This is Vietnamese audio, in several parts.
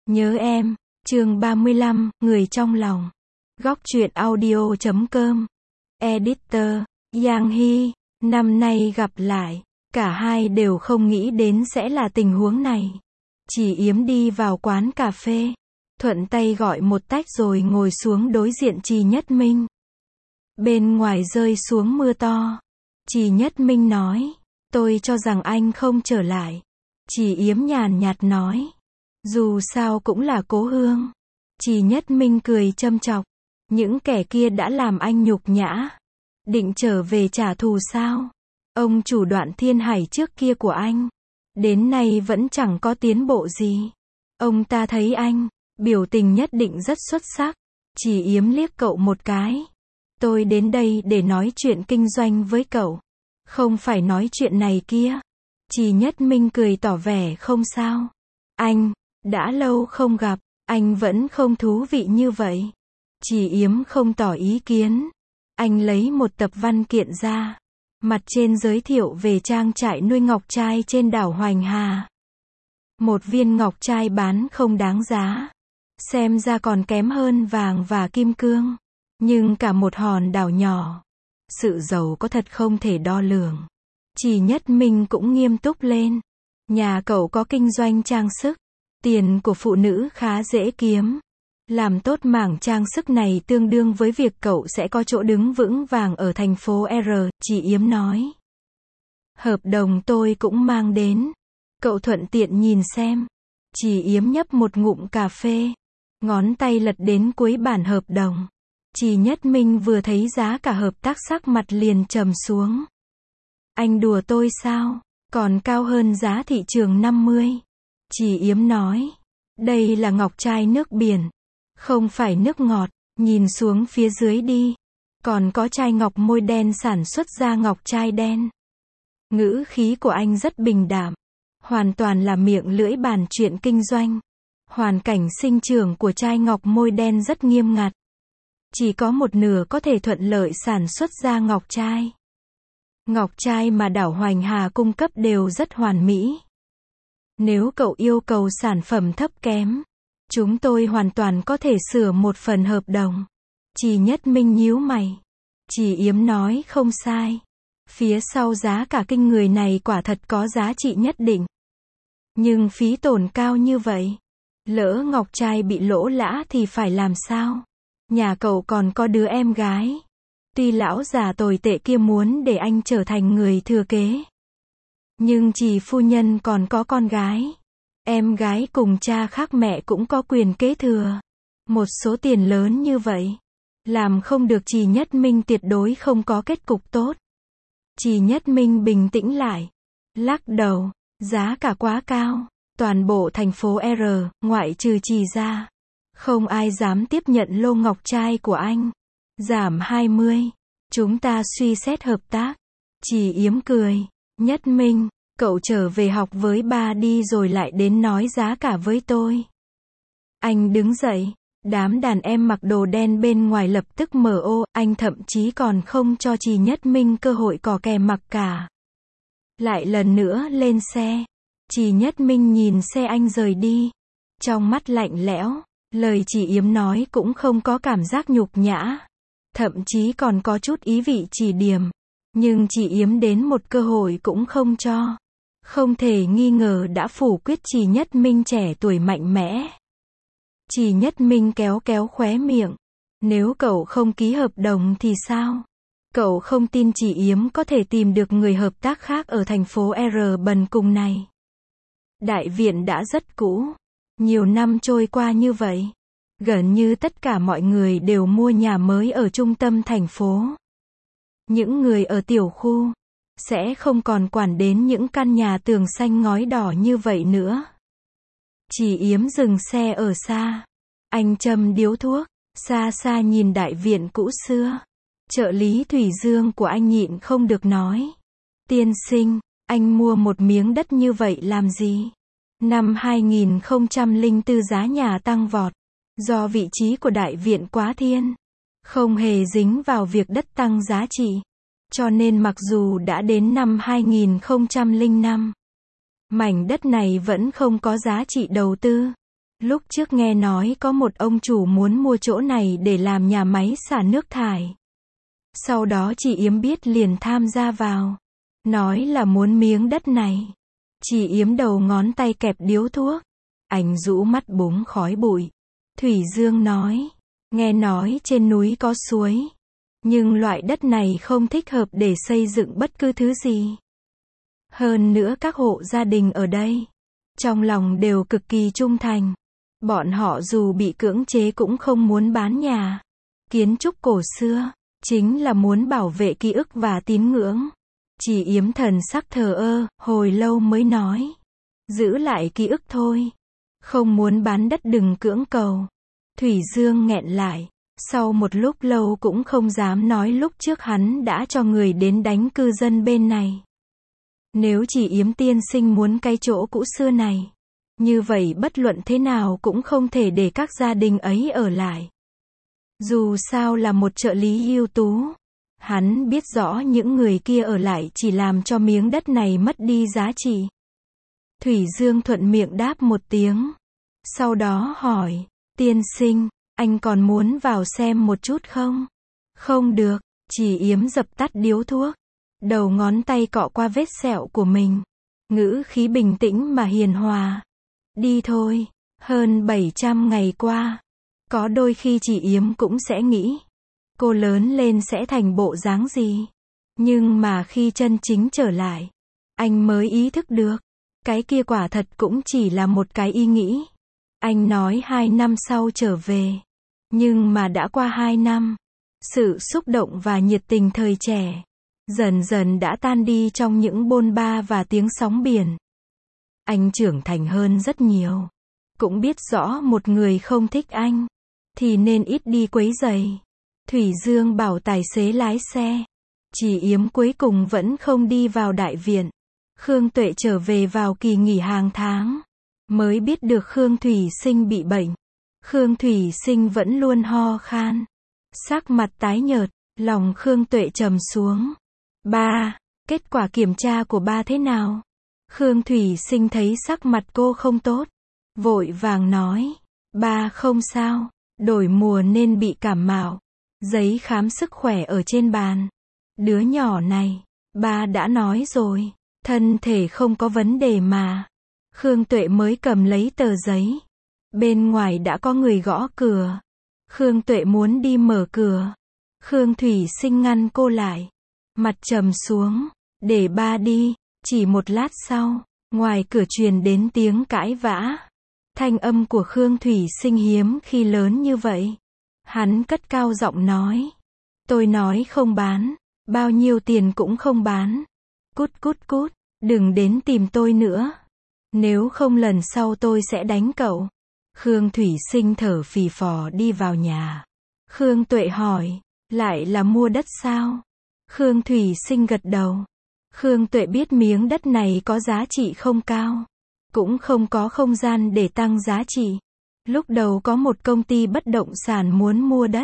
Nhớ em, chương 35, người trong lòng. Góc truyện audio.com. Editor, Giang Hy, năm nay gặp lại, cả hai đều không nghĩ đến sẽ là tình huống này. Chỉ Yếm đi vào quán cà phê, thuận tay gọi một tách rồi ngồi xuống đối diện Trì Nhất Minh. Bên ngoài rơi xuống mưa to. Trì Nhất Minh nói, tôi cho rằng anh không trở lại. Trì Yếm nhàn nhạt nói, dù sao cũng là cố hương. Trì Nhất Minh cười châm chọc, những kẻ kia đã làm anh nhục nhã, định trở về trả thù sao? Ông chủ Đoạn Thiên Hải trước kia của anh, đến nay vẫn chẳng có tiến bộ gì. Ông ta thấy anh, biểu tình nhất định rất xuất sắc. Trì Yếm liếc cậu một cái. Tôi đến đây để nói chuyện kinh doanh với cậu, không phải nói chuyện này kia. Trì Nhất Minh cười tỏ vẻ không sao. Anh, đã lâu không gặp, anh vẫn không thú vị như vậy. Trì Yếm không tỏ ý kiến. Anh lấy một tập văn kiện ra. Mặt trên giới thiệu về trang trại nuôi ngọc trai trên đảo Hoành Hà. Một viên ngọc trai bán không đáng giá. Xem ra còn kém hơn vàng và kim cương. Nhưng cả một hòn đảo nhỏ. Sự giàu có thật không thể đo lường. Trì Nhất Minh cũng nghiêm túc lên. Nhà cậu có kinh doanh trang sức. Tiền của phụ nữ khá dễ kiếm. Làm tốt mảng trang sức này tương đương với việc cậu sẽ có chỗ đứng vững vàng ở thành phố R, Trì Yếm nói. Hợp đồng tôi cũng mang đến. Cậu thuận tiện nhìn xem. Trì Yếm nhấp một ngụm cà phê. Ngón tay lật đến cuối bản hợp đồng. Trì Nhất Minh vừa thấy giá cả hợp tác sắc mặt liền trầm xuống. Anh đùa tôi sao? Còn cao hơn giá thị trường 50. Trì Yếm nói. Đây là ngọc trai nước biển. Không phải nước ngọt. Nhìn xuống phía dưới đi. Còn có chai ngọc môi đen sản xuất ra ngọc trai đen. Ngữ khí của anh rất bình đạm. Hoàn toàn là miệng lưỡi bàn chuyện kinh doanh. Hoàn cảnh sinh trưởng của chai ngọc môi đen rất nghiêm ngặt. Chỉ có một nửa có thể thuận lợi sản xuất ra ngọc trai. Ngọc trai mà đảo Hoành Hà cung cấp đều rất hoàn mỹ. Nếu cậu yêu cầu sản phẩm thấp kém, chúng tôi hoàn toàn có thể sửa một phần hợp đồng. Trì Nhất Minh nhíu mày. Trì Yếm nói không sai. Phía sau giá cả kinh người này quả thật có giá trị nhất định. Nhưng phí tổn cao như vậy. Lỡ ngọc trai bị lỗ lã thì phải làm sao? Nhà cậu còn có đứa em gái. Tuy lão già tồi tệ kia muốn để anh trở thành người thừa kế. Nhưng Trì phu nhân còn có con gái. Em gái cùng cha khác mẹ cũng có quyền kế thừa. Một số tiền lớn như vậy. Làm không được Trì Nhất Minh tuyệt đối không có kết cục tốt. Trì Nhất Minh bình tĩnh lại. Lắc đầu. Giá cả quá cao. Toàn bộ thành phố R, ngoại trừ Trì ra. Không ai dám tiếp nhận lô ngọc trai của anh. Giảm 20. Chúng ta suy xét hợp tác. Trì Yếm cười. Nhất Minh, cậu trở về học với ba đi rồi lại đến nói giá cả với tôi. Anh đứng dậy. Đám đàn em mặc đồ đen bên ngoài lập tức mở ô. Anh thậm chí còn không cho Trì Nhất Minh cơ hội cò kè mặc cả. Lại lần nữa lên xe. Trì Nhất Minh nhìn xe anh rời đi. Trong mắt lạnh lẽo. Lời Trì Yếm nói cũng không có cảm giác nhục nhã. Thậm chí còn có chút ý vị chỉ điểm. Nhưng Trì Yếm đến một cơ hội cũng không cho. Không thể nghi ngờ đã phủ quyết Trì Nhất Minh trẻ tuổi mạnh mẽ. Trì Nhất Minh kéo kéo khóe miệng. Nếu cậu không ký hợp đồng thì sao? Cậu không tin Trì Yếm có thể tìm được người hợp tác khác ở thành phố R bần cùng này. Đại viện đã rất cũ. Nhiều năm trôi qua như vậy. Gần như tất cả mọi người đều mua nhà mới ở trung tâm thành phố. Những người ở tiểu khu sẽ không còn quản đến những căn nhà tường xanh ngói đỏ như vậy nữa. Trì Yếm dừng xe ở xa. Anh châm điếu thuốc, xa xa nhìn đại viện cũ xưa. Trợ lý Thủy Dương của anh nhịn không được nói. Tiên sinh, anh mua một miếng đất như vậy làm gì? Năm 2004 giá nhà tăng vọt. Do vị trí của đại viện quá thiên. Không hề dính vào việc đất tăng giá trị. Cho nên mặc dù đã đến năm 2005, mảnh đất này vẫn không có giá trị đầu tư. Lúc trước nghe nói có một ông chủ muốn mua chỗ này để làm nhà máy xả nước thải. Sau đó chị Yếm biết liền tham gia vào. Nói là muốn miếng đất này. Chị Yếm đầu ngón tay kẹp điếu thuốc. Anh rũ mắt búng khói bụi. Thủy Dương nói, nghe nói trên núi có suối. Nhưng loại đất này không thích hợp để xây dựng bất cứ thứ gì. Hơn nữa các hộ gia đình ở đây, trong lòng đều cực kỳ trung thành. Bọn họ dù bị cưỡng chế cũng không muốn bán nhà. Kiến trúc cổ xưa, chính là muốn bảo vệ ký ức và tín ngưỡng. Chị Yếm thần sắc thờ ơ, hồi lâu mới nói. Giữ lại ký ức thôi. Không muốn bán đất đừng cưỡng cầu. Thủy Dương nghẹn lại. Sau một lúc lâu cũng không dám nói lúc trước hắn đã cho người đến đánh cư dân bên này. Nếu chị Yếm tiên sinh muốn cái chỗ cũ xưa này, như vậy bất luận thế nào cũng không thể để các gia đình ấy ở lại. Dù sao là một trợ lý ưu tú, hắn biết rõ những người kia ở lại chỉ làm cho miếng đất này mất đi giá trị. Thủy Dương thuận miệng đáp một tiếng. Sau đó hỏi, tiên sinh, anh còn muốn vào xem một chút không? Không được, chị Yếm dập tắt điếu thuốc. Đầu ngón tay cọ qua vết sẹo của mình. Ngữ khí bình tĩnh mà hiền hòa. Đi thôi, hơn 700 ngày qua. Có đôi khi chị Yếm cũng sẽ nghĩ, cô lớn lên sẽ thành bộ dáng gì. Nhưng mà khi chân chính trở lại, anh mới ý thức được, cái kia quả thật cũng chỉ là một cái ý nghĩ. Anh nói 2 năm sau trở về. Nhưng mà đã qua 2 năm, sự xúc động và nhiệt tình thời trẻ dần dần đã tan đi trong những bôn ba và tiếng sóng biển. Anh trưởng thành hơn rất nhiều. Cũng biết rõ một người không thích anh thì nên ít đi quấy rầy. Thủy Dương bảo tài xế lái xe. Chị Yếm cuối cùng vẫn không đi vào đại viện. Khương Tuệ trở về vào kỳ nghỉ hàng tháng. Mới biết được Khương Thủy Sinh bị bệnh. Khương Thủy Sinh vẫn luôn ho khan. Sắc mặt tái nhợt, lòng Khương Tuệ trầm xuống. Ba, kết quả kiểm tra của ba thế nào? Khương Thủy Sinh thấy sắc mặt cô không tốt. Vội vàng nói. Ba không sao, đổi mùa nên bị cảm mạo. Giấy khám sức khỏe ở trên bàn. Đứa nhỏ này, ba đã nói rồi, thân thể không có vấn đề mà. Khương Tuệ mới cầm lấy tờ giấy. Bên ngoài đã có người gõ cửa. Khương Tuệ muốn đi mở cửa. Khương Thủy Sinh ngăn cô lại. Mặt trầm xuống. Để ba đi. Chỉ một lát sau, ngoài cửa truyền đến tiếng cãi vã. Thanh âm của Khương Thủy Sinh hiếm khi lớn như vậy. Hắn cất cao giọng nói. Tôi nói không bán. Bao nhiêu tiền cũng không bán. Cút cút cút. Đừng đến tìm tôi nữa. Nếu không lần sau tôi sẽ đánh cậu. Khương Thủy Sinh thở phì phò đi vào nhà. Khương Tuệ hỏi. Lại là mua đất sao? Khương Thủy Sinh gật đầu. Khương Tuệ biết miếng đất này có giá trị không cao. Cũng không có không gian để tăng giá trị. Lúc đầu có một công ty bất động sản muốn mua đất.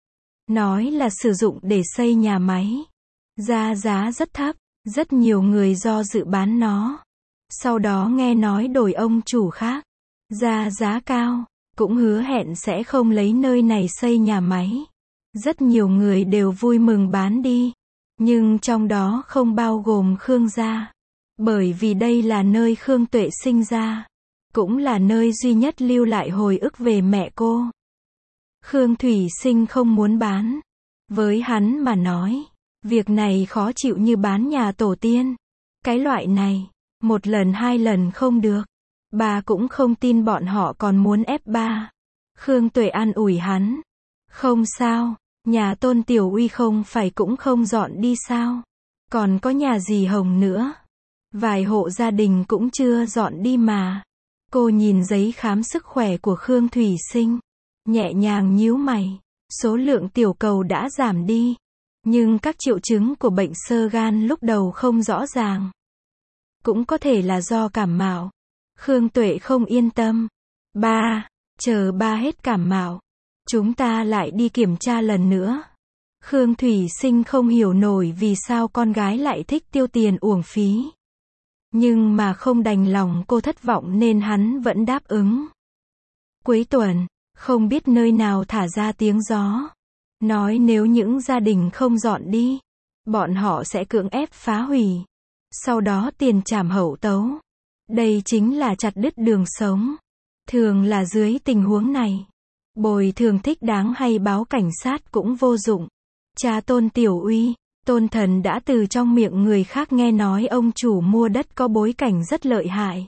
Nói là sử dụng để xây nhà máy. Ra giá rất thấp. Rất nhiều người do dự bán nó. Sau đó nghe nói đổi ông chủ khác. Ra giá cao. Cũng hứa hẹn sẽ không lấy nơi này xây nhà máy. Rất nhiều người đều vui mừng bán đi. Nhưng trong đó không bao gồm Khương gia. Bởi vì đây là nơi Khương Tuệ sinh ra. Cũng là nơi duy nhất lưu lại hồi ức về mẹ cô. Khương Thủy Sinh không muốn bán. Với hắn mà nói, việc này khó chịu như bán nhà tổ tiên. Cái loại này, một lần hai lần không được. Bà cũng không tin bọn họ còn muốn ép ba. Khương Tuệ an ủi hắn. Không sao, nhà Tôn Tiểu Uy không phải cũng không dọn đi sao? Còn có nhà dì Hồng nữa. Vài hộ gia đình cũng chưa dọn đi mà. Cô nhìn giấy khám sức khỏe của Khương Thủy Sinh. Nhẹ nhàng nhíu mày. Số lượng tiểu cầu đã giảm đi. Nhưng các triệu chứng của bệnh xơ gan lúc đầu không rõ ràng. Cũng có thể là do cảm mạo. Khương Tuệ không yên tâm. Ba, chờ ba hết cảm mạo. Chúng ta lại đi kiểm tra lần nữa. Khương Thủy Sinh không hiểu nổi vì sao con gái lại thích tiêu tiền uổng phí. Nhưng mà không đành lòng cô thất vọng nên hắn vẫn đáp ứng. Cuối tuần, không biết nơi nào thả ra tiếng gió. Nói nếu những gia đình không dọn đi, bọn họ sẽ cưỡng ép phá hủy. Sau đó tiền trảm hậu tấu. Đây chính là chặt đứt đường sống. Thường là dưới tình huống này, bồi thường thích đáng hay báo cảnh sát cũng vô dụng. Cha Tôn Tiểu Uy, Tôn Thần đã từ trong miệng người khác nghe nói ông chủ mua đất có bối cảnh rất lợi hại.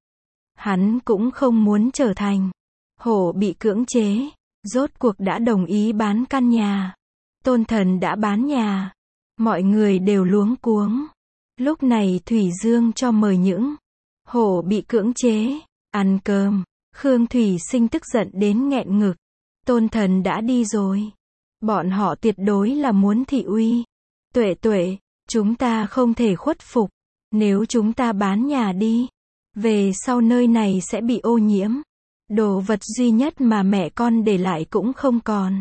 Hắn cũng không muốn trở thành hổ bị cưỡng chế, rốt cuộc đã đồng ý bán căn nhà. Tôn Thần đã bán nhà. Mọi người đều luống cuống. Lúc này Thủy Dương cho mời những hổ bị cưỡng chế ăn cơm. Khương Thủy Sinh tức giận đến nghẹn ngực. Tôn Thần đã đi rồi. Bọn họ tuyệt đối là muốn thị uy. Tuệ Tuệ, chúng ta không thể khuất phục. Nếu chúng ta bán nhà đi, về sau nơi này sẽ bị ô nhiễm. Đồ vật duy nhất mà mẹ con để lại cũng không còn.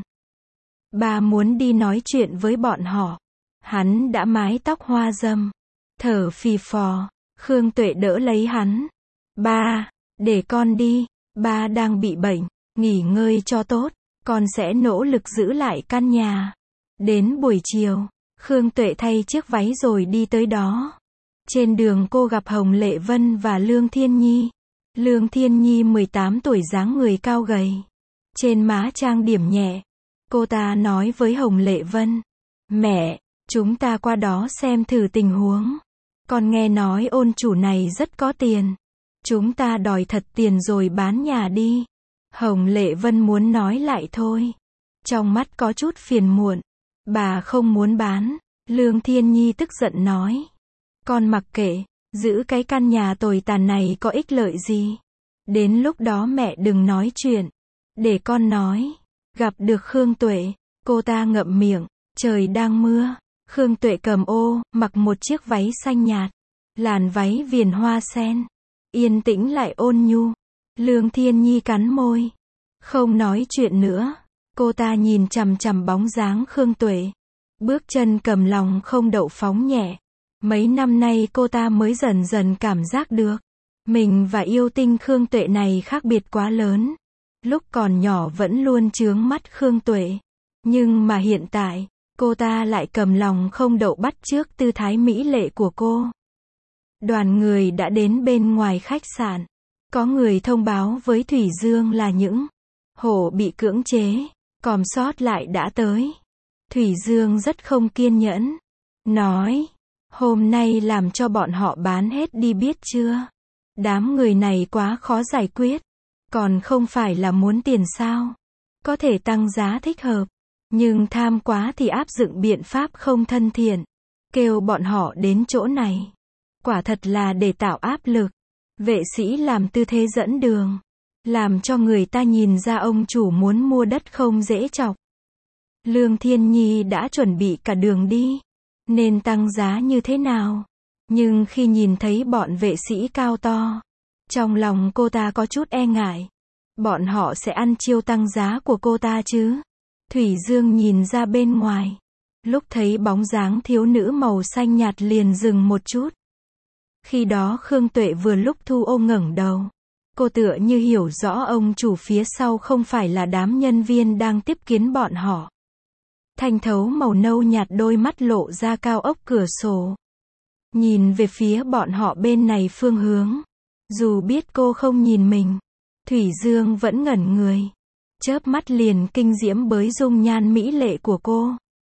Ba muốn đi nói chuyện với bọn họ. Hắn đã mái tóc hoa râm, thở phì phò. Khương Tuệ đỡ lấy hắn. Ba, để con đi. Ba đang bị bệnh, nghỉ ngơi cho tốt. Con sẽ nỗ lực giữ lại căn nhà. Đến buổi chiều, Khương Tuệ thay chiếc váy rồi đi tới đó. Trên đường cô gặp Hồng Lệ Vân và Lương Thiên Nhi. Lương Thiên Nhi 18 tuổi, dáng người cao gầy. Trên má trang điểm nhẹ. Cô ta nói với Hồng Lệ Vân. Mẹ, chúng ta qua đó xem thử tình huống. Con nghe nói ôn chủ này rất có tiền. Chúng ta đòi thật tiền rồi bán nhà đi. Hồng Lệ Vân muốn nói lại thôi. Trong mắt có chút phiền muộn. Bà không muốn bán. Lương Thiên Nhi tức giận nói. Con mặc kệ, giữ cái căn nhà tồi tàn này có ích lợi gì. Đến lúc đó mẹ đừng nói chuyện. Để con nói. Gặp được Khương Tuệ, cô ta ngậm miệng. Trời đang mưa. Khương Tuệ cầm ô, mặc một chiếc váy xanh nhạt. Làn váy viền hoa sen. Yên tĩnh lại ôn nhu. Lương Thiên Nhi cắn môi. Không nói chuyện nữa. Cô ta nhìn chằm chằm bóng dáng Khương Tuệ. Bước chân cầm lòng không đậu phóng nhẹ. Mấy năm nay cô ta mới dần dần cảm giác được. Mình và yêu tinh Khương Tuệ này khác biệt quá lớn. Lúc còn nhỏ vẫn luôn chướng mắt Khương Tuệ. Nhưng mà hiện tại, cô ta lại cầm lòng không đậu bắt chước tư thái mỹ lệ của cô. Đoàn người đã đến bên ngoài khách sạn. Có người thông báo với Thủy Dương là những hổ bị cưỡng chế, còn sót lại đã tới. Thủy Dương rất không kiên nhẫn. Nói, hôm nay làm cho bọn họ bán hết đi biết chưa? Đám người này quá khó giải quyết. Còn không phải là muốn tiền sao? Có thể tăng giá thích hợp. Nhưng tham quá thì áp dụng biện pháp không thân thiện. Kêu bọn họ đến chỗ này. Quả thật là để tạo áp lực. Vệ sĩ làm tư thế dẫn đường. Làm cho người ta nhìn ra ông chủ muốn mua đất không dễ chọc. Lương Thiên Nhi đã chuẩn bị cả đường đi. Nên tăng giá như thế nào? Nhưng khi nhìn thấy bọn vệ sĩ cao to, trong lòng cô ta có chút e ngại. Bọn họ sẽ ăn chiêu tăng giá của cô ta chứ? Thủy Dương nhìn ra bên ngoài. Lúc thấy bóng dáng thiếu nữ màu xanh nhạt liền dừng một chút. Khi đó Khương Tuệ vừa lúc thu ô ngẩng đầu. Cô tựa như hiểu rõ ông chủ phía sau không phải là đám nhân viên đang tiếp kiến bọn họ. Thanh thấu màu nâu nhạt, đôi mắt lộ ra cao ốc cửa sổ. Nhìn về phía bọn họ bên này phương hướng. Dù biết cô không nhìn mình, Thủy Dương vẫn ngẩn người. Chớp mắt liền kinh diễm bởi dung nhan mỹ lệ của cô.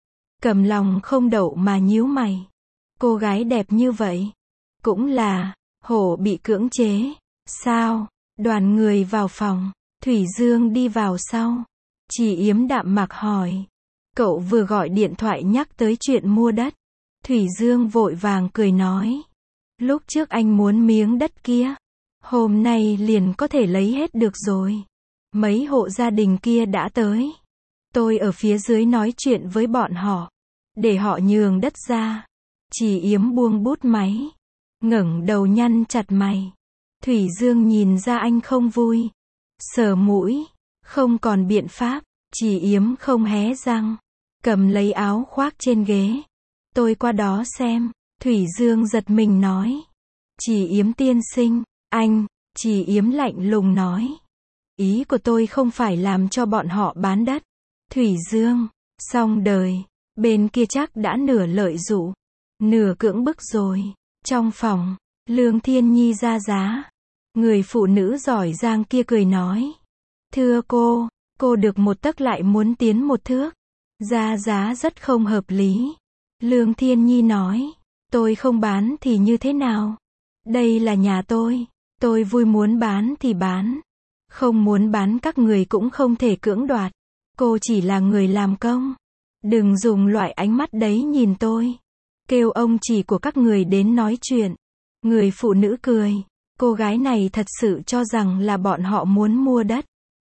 Cầm lòng không đậu mà nhíu mày. Cô gái đẹp như vậy, cũng là hổ bị cưỡng chế, sao? Đoàn người vào phòng, Thủy Dương đi vào sau. Chỉ Yếm đạm mạc hỏi. Cậu vừa gọi điện thoại nhắc tới chuyện mua đất. Thủy Dương vội vàng cười nói. Lúc trước anh muốn miếng đất kia. Hôm nay liền có thể lấy hết được rồi. Mấy hộ gia đình kia đã tới. Tôi ở phía dưới nói chuyện với bọn họ. Để họ nhường đất ra. Chỉ Yếm buông bút máy. Ngẩng đầu nhăn chặt mày. Thủy Dương nhìn ra anh không vui. Sờ mũi. Không còn biện pháp. Chỉ Yếm không hé răng. Cầm lấy áo khoác trên ghế. Tôi qua đó xem. Thủy Dương giật mình nói. Chỉ Yếm tiên sinh. Anh. Chỉ Yếm lạnh lùng nói. Ý của tôi không phải làm cho bọn họ bán đất. Thủy Dương, xong đời, bên kia chắc đã nửa lợi dụ, nửa cưỡng bức rồi. Trong phòng, Lương Thiên Nhi ra giá. Người phụ nữ giỏi giang kia cười nói. Thưa cô được 1 tấc lại muốn tiến 1 thước. Ra giá rất không hợp lý. Lương Thiên Nhi nói. Tôi không bán thì như thế nào? Đây là nhà tôi vui muốn bán thì bán. Không muốn bán các người cũng không thể cưỡng đoạt. Cô chỉ là người làm công. Đừng dùng loại ánh mắt đấy nhìn tôi. Kêu ông chỉ của các người đến nói chuyện. Người phụ nữ cười. Cô gái này thật sự cho rằng là bọn họ muốn mua đất.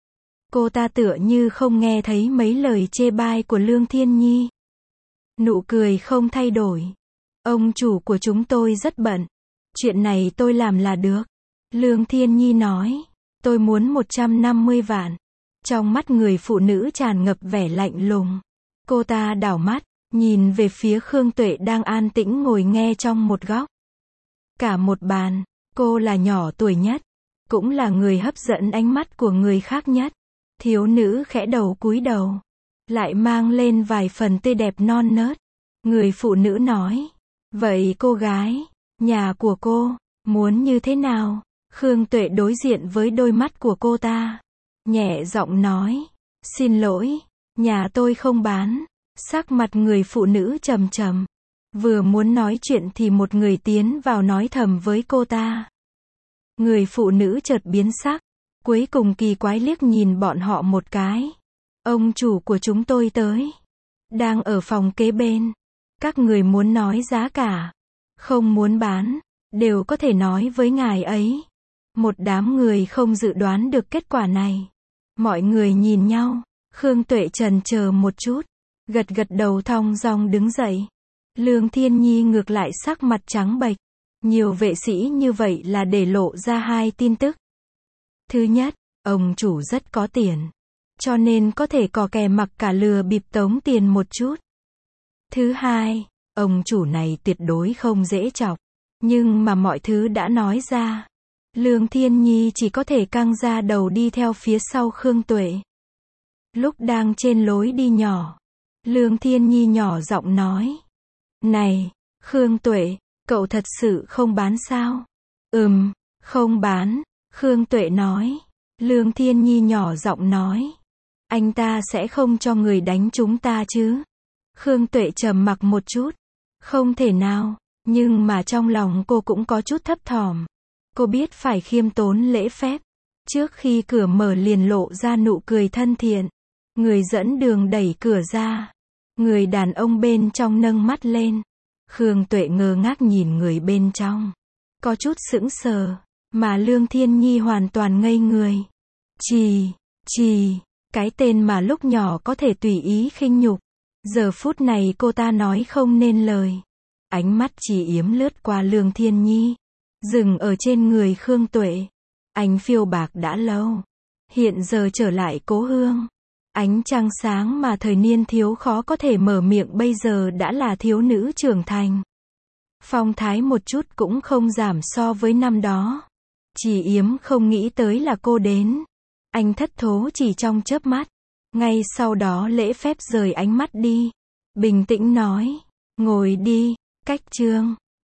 Cô ta tựa như không nghe thấy mấy lời chê bai của Lương Thiên Nhi. Nụ cười không thay đổi. Ông chủ của chúng tôi rất bận. Chuyện này tôi làm là được. Lương Thiên Nhi nói. Tôi muốn 150 vạn. Trong mắt người phụ nữ tràn ngập vẻ lạnh lùng. Cô ta đảo mắt, nhìn về phía Khương Tuệ đang an tĩnh ngồi nghe trong một góc. Cả một bàn, cô là nhỏ tuổi nhất, cũng là người hấp dẫn ánh mắt của người khác nhất. Thiếu nữ khẽ đầu cúi đầu, lại mang lên vài phần tươi đẹp non nớt. Người phụ nữ nói, vậy cô gái, nhà của cô, muốn như thế nào? Khương Tuệ đối diện với đôi mắt của cô ta, nhẹ giọng nói, xin lỗi, nhà tôi không bán. Sắc mặt người phụ nữ trầm trầm. Vừa muốn nói chuyện thì một người tiến vào nói thầm với cô ta. Người phụ nữ chợt biến sắc, cuối cùng kỳ quái liếc nhìn bọn họ một cái. Ông chủ của chúng tôi tới. Đang ở phòng kế bên. Các người muốn nói giá cả, không muốn bán, đều có thể nói với ngài ấy. Một đám người không dự đoán được kết quả này. Mọi người nhìn nhau, Khương Tuệ chần chờ một chút, gật gật đầu thong dong đứng dậy. Lương Thiên Nhi ngược lại sắc mặt trắng bệch. Nhiều vệ sĩ như vậy là để lộ ra 2 tin tức. Thứ nhất, ông chủ rất có tiền, cho nên có thể cò kè mặc cả lừa bịp tống tiền một chút. Thứ hai, ông chủ này tuyệt đối không dễ chọc. Nhưng mà mọi thứ đã nói ra, Lương Thiên Nhi chỉ có thể căng ra đầu đi theo phía sau Khương Tuệ. Lúc đang trên lối đi nhỏ, Lương Thiên Nhi nhỏ giọng nói. Này, Khương Tuệ, cậu thật sự không bán sao? Không bán, Khương Tuệ nói. Lương Thiên Nhi nhỏ giọng nói. Anh ta sẽ không cho người đánh chúng ta chứ? Khương Tuệ trầm mặc một chút. Không thể nào, nhưng mà trong lòng cô cũng có chút thấp thỏm. Cô biết phải khiêm tốn lễ phép. Trước khi cửa mở liền lộ ra nụ cười thân thiện. Người dẫn đường đẩy cửa ra. Người đàn ông bên trong nâng mắt lên. Khương Tuệ ngơ ngác nhìn người bên trong. Có chút sững sờ. Mà Lương Thiên Nhi hoàn toàn ngây người. Cái tên mà lúc nhỏ có thể tùy ý khinh nhục. Giờ phút này cô ta nói không nên lời. Ánh mắt Trì Yếm lướt qua Lương Thiên Nhi, dừng ở trên người Khương Tuệ. Anh phiêu bạc đã lâu, hiện giờ trở lại cố hương. Ánh trăng sáng mà thời niên thiếu khó có thể mở miệng bây giờ đã là thiếu nữ trưởng thành. Phong thái một chút cũng không giảm so với năm đó. Trì Yếm không nghĩ tới là cô đến. Anh thất thố chỉ trong chớp mắt. Ngay sau đó lễ phép rời ánh mắt đi. Bình tĩnh nói, ngồi đi, cách chương.